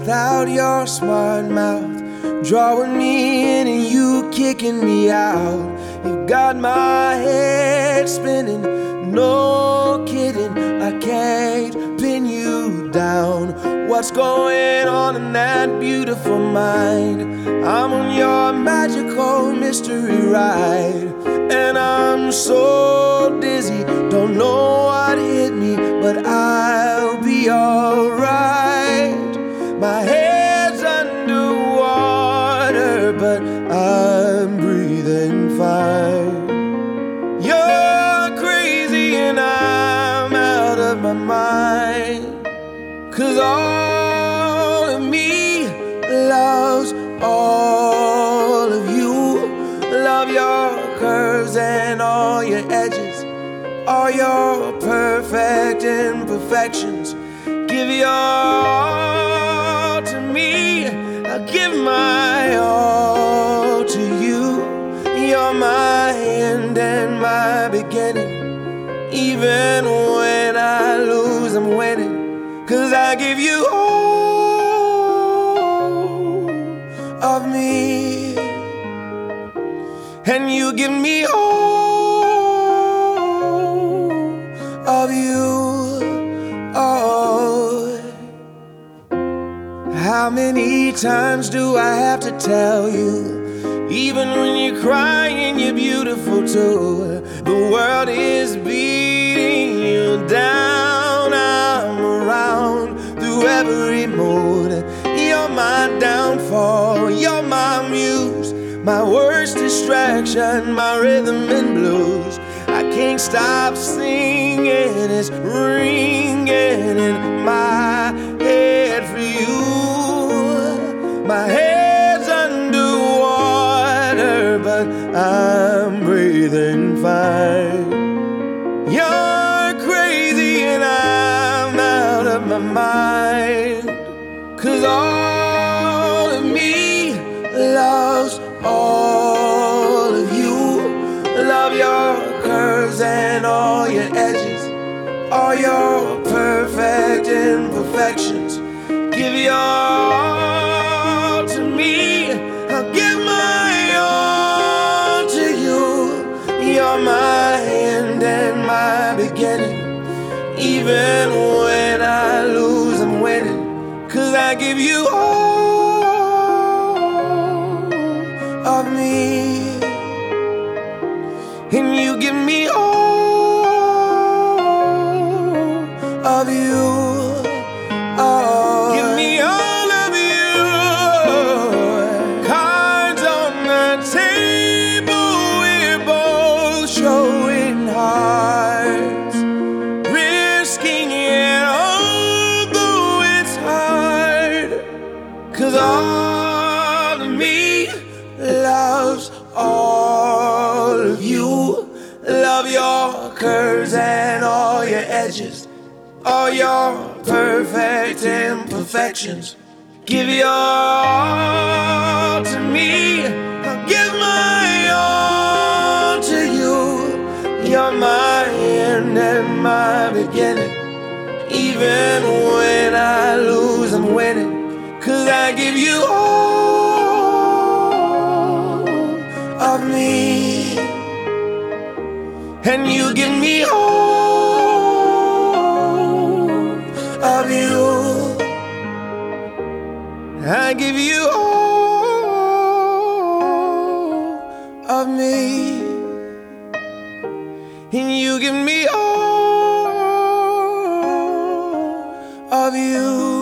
without your smart mouth, drawing me in and you kicking me out. You got my head spinning, no kidding, I can't pin you down. What's going on in that beautiful mind? I'm on your magical mystery ride, and I'm so dizzy, don't know what hit me, but I'll be alright. My head's underwater, but I'm breathing fine. You're crazy and I'm out of my mind, 'cause all of me loves all of you. Love your curves and all your edges, all your perfect imperfections. Give your all to me, I'll give my all to you. You're my end and my beginning. Even when I lose, I'm winning, 'cause I give you all of me, and you give me all of you. Oh, how many times do I have to tell you? Even when you're crying, you're beautiful too. The world is beating you down. I'm around through every mood. You're my downfall, you're my muse, my worst distraction, my rhythm and blues. I can't stop singing, it's ringing in my head for you. My head's underwater, but I'm breathing fine. You're crazy and I'm out of my mind, 'cause all of me loves all of you. Love your curves and all your edges, all your perfect imperfections. Give your all to me, I'll give my all to you. You're my end and my beginning. Even when I lose, I'm winning, 'cause I give you all of me, and you give me all of you. Oh, give me all of you. Cards on the table, we're both showing hearts, risking it although it's hard, 'cause all of me loves all of you. Love your curves and all your edges, all your perfect imperfections. Give your all to me, I'll give my all to you. You're my end and my beginning. Even when I lose, I'm winning, 'cause I give you all of me, and you give me all of you. I give you all of me, and you give me all of you.